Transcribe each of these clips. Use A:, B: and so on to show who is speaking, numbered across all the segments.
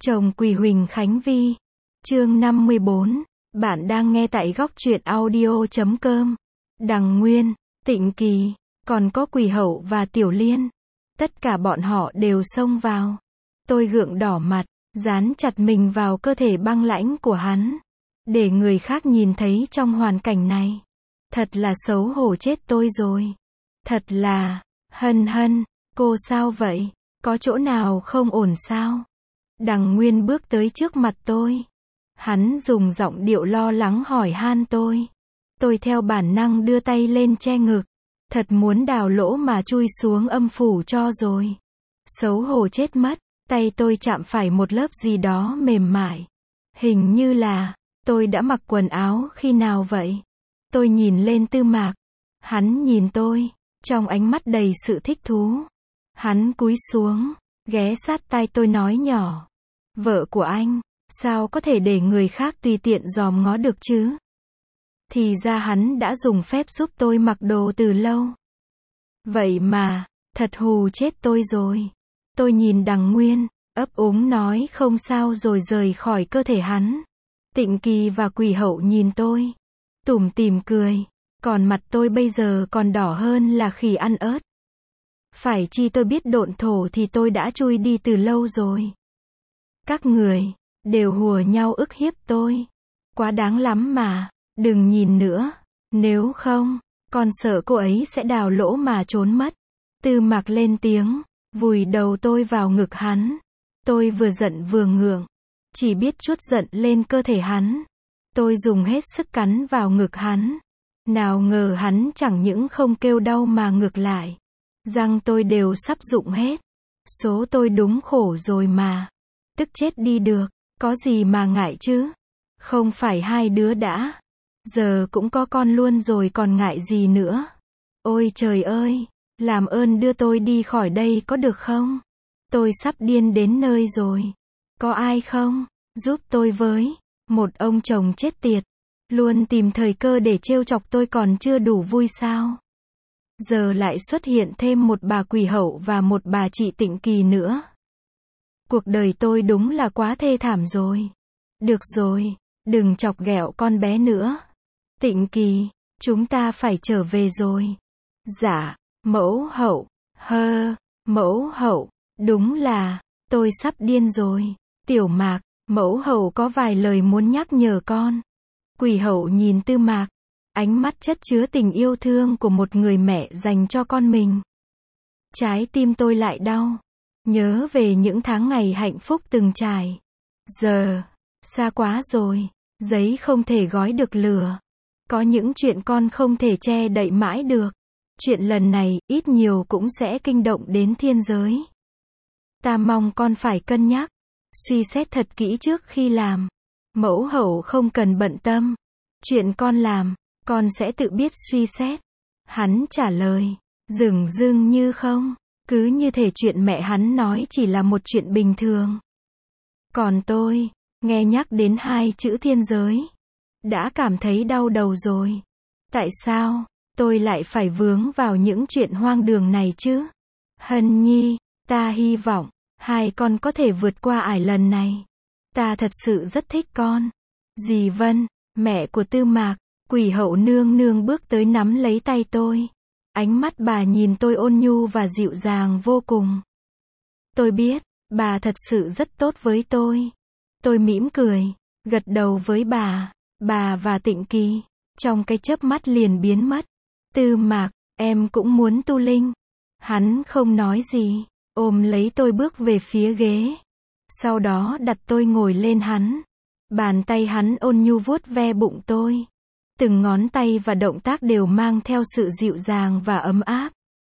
A: Chồng Quỳ Huỳnh Khánh Vi. Chương 54. Bạn đang nghe tại góc truyện audio.com. Đằng Nguyên, Tịnh Kỳ, còn có Quỳ Hậu và Tiểu Liên. Tất cả bọn họ đều xông vào. Tôi gượng đỏ mặt, dán chặt mình vào cơ thể băng lãnh của hắn. Để người khác nhìn thấy trong hoàn cảnh này. Thật là xấu hổ chết tôi rồi. Thật là, Hân Hân, cô sao vậy? Có chỗ nào không ổn sao? Đằng Nguyên bước tới trước mặt tôi. Hắn dùng giọng điệu lo lắng hỏi han tôi. Tôi theo bản năng đưa tay lên che ngực. Thật muốn đào lỗ mà chui xuống âm phủ cho rồi. Xấu hổ chết mất, tay tôi chạm phải một lớp gì đó mềm mại. Hình như là, tôi đã mặc quần áo khi nào vậy? Tôi nhìn lên Tư Mạc. Hắn nhìn tôi, trong ánh mắt đầy sự thích thú. Hắn cúi xuống, ghé sát tai tôi nói nhỏ. Vợ của anh, sao có thể để người khác tùy tiện dòm ngó được chứ? Thì ra hắn đã dùng phép giúp tôi mặc đồ từ lâu. Vậy mà, thật hù chết tôi rồi. Tôi nhìn Đằng Nguyên, ấp úng nói không sao rồi rời khỏi cơ thể hắn. Tịnh Kỳ và Quỳ Hậu nhìn tôi, tủm tỉm cười, còn mặt tôi bây giờ còn đỏ hơn là khỉ ăn ớt. Phải chi tôi biết độn thổ thì tôi đã chui đi từ lâu rồi. Các người, đều hùa nhau ức hiếp tôi. Quá đáng lắm mà, đừng nhìn nữa, nếu không, con sợ cô ấy sẽ đào lỗ mà trốn mất. Tư Mạc lên tiếng, vùi đầu tôi vào ngực hắn. Tôi vừa giận vừa ngượng, chỉ biết trút giận lên cơ thể hắn. Tôi dùng hết sức cắn vào ngực hắn. Nào ngờ hắn chẳng những không kêu đau mà ngược lại. Răng tôi đều sắp rụng hết. Số tôi đúng khổ rồi mà. Tức chết đi được, có gì mà ngại chứ? Không phải hai đứa đã. Giờ cũng có con luôn rồi còn ngại gì nữa? Ôi trời ơi, làm ơn đưa tôi đi khỏi đây có được không? Tôi sắp điên đến nơi rồi. Có ai không? Giúp tôi với. Một ông chồng chết tiệt. Luôn tìm thời cơ để trêu chọc tôi còn chưa đủ vui sao? Giờ lại xuất hiện thêm một bà Quỳ Hậu và một bà chị Tịnh Kỳ nữa. Cuộc đời tôi đúng là quá thê thảm rồi. Được rồi, đừng chọc ghẹo con bé nữa. Tịnh Kỳ, chúng ta phải trở về rồi. Dạ, mẫu hậu, mẫu hậu, đúng là, tôi sắp điên rồi. Tiểu Mạc, mẫu hậu có vài lời muốn nhắc nhở con. Quỳ Hậu nhìn Tư Mạc, ánh mắt chất chứa tình yêu thương của một người mẹ dành cho con mình. Trái tim tôi lại đau. Nhớ về những tháng ngày hạnh phúc từng trải. Giờ, xa quá rồi, giấy không thể gói được lửa. Có những chuyện con không thể che đậy mãi được. Chuyện lần này, ít nhiều cũng sẽ kinh động đến thiên giới. Ta mong con phải cân nhắc, suy xét thật kỹ trước khi làm. Mẫu hậu không cần bận tâm. Chuyện con làm, con sẽ tự biết suy xét. Hắn trả lời, dửng dưng như không. Cứ như thể chuyện mẹ hắn nói chỉ là một chuyện bình thường. Còn tôi, nghe nhắc đến hai chữ thiên giới, đã cảm thấy đau đầu rồi. Tại sao, tôi lại phải vướng vào những chuyện hoang đường này chứ? Hân Nhi, ta hy vọng, hai con có thể vượt qua ải lần này. Ta thật sự rất thích con. Dì Vân, mẹ của Tư Mạc, Quỳ Hậu nương nương bước tới nắm lấy tay tôi. Ánh mắt bà nhìn tôi ôn nhu và dịu dàng vô cùng. Tôi biết, bà thật sự rất tốt với tôi. Tôi mỉm cười, gật đầu với bà và Tịnh Kỳ, trong cái chớp mắt liền biến mất. Tư Mạc, em cũng muốn tu linh. Hắn không nói gì, ôm lấy tôi bước về phía ghế. Sau đó đặt tôi ngồi lên hắn. Bàn tay hắn ôn nhu vuốt ve bụng tôi. Từng ngón tay và động tác đều mang theo sự dịu dàng và ấm áp.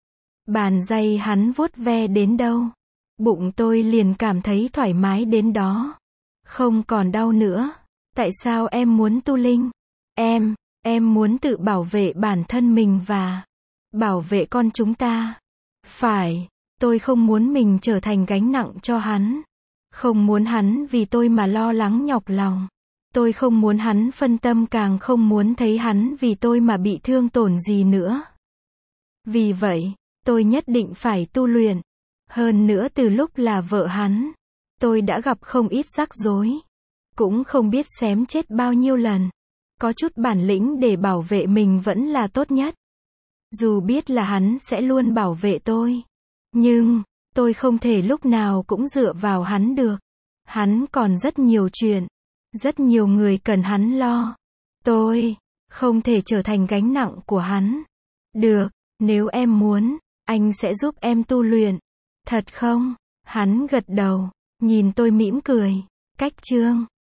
A: Bàn tay hắn vuốt ve đến đâu, bụng tôi liền cảm thấy thoải mái đến đó. Không còn đau nữa. Tại sao em muốn tu linh? Em muốn tự bảo vệ bản thân mình và bảo vệ con chúng ta. Phải, tôi không muốn mình trở thành gánh nặng cho hắn. Không muốn hắn vì tôi mà lo lắng nhọc lòng. Tôi không muốn hắn phân tâm, càng không muốn thấy hắn vì tôi mà bị thương tổn gì nữa. Vì vậy, tôi nhất định phải tu luyện. Hơn nữa từ lúc là vợ hắn, Tôi đã gặp không ít rắc rối. Cũng không biết xém chết bao nhiêu lần. Có chút bản lĩnh để bảo vệ mình vẫn là tốt nhất. Dù biết là hắn sẽ luôn bảo vệ tôi. Nhưng, tôi không thể lúc nào cũng dựa vào hắn được. Hắn còn rất nhiều chuyện. Rất nhiều người cần hắn lo. Tôi không thể trở thành gánh nặng của hắn. Được, nếu em muốn, anh sẽ giúp em tu luyện. Thật không? Hắn gật đầu, nhìn tôi mỉm cười. Cách chương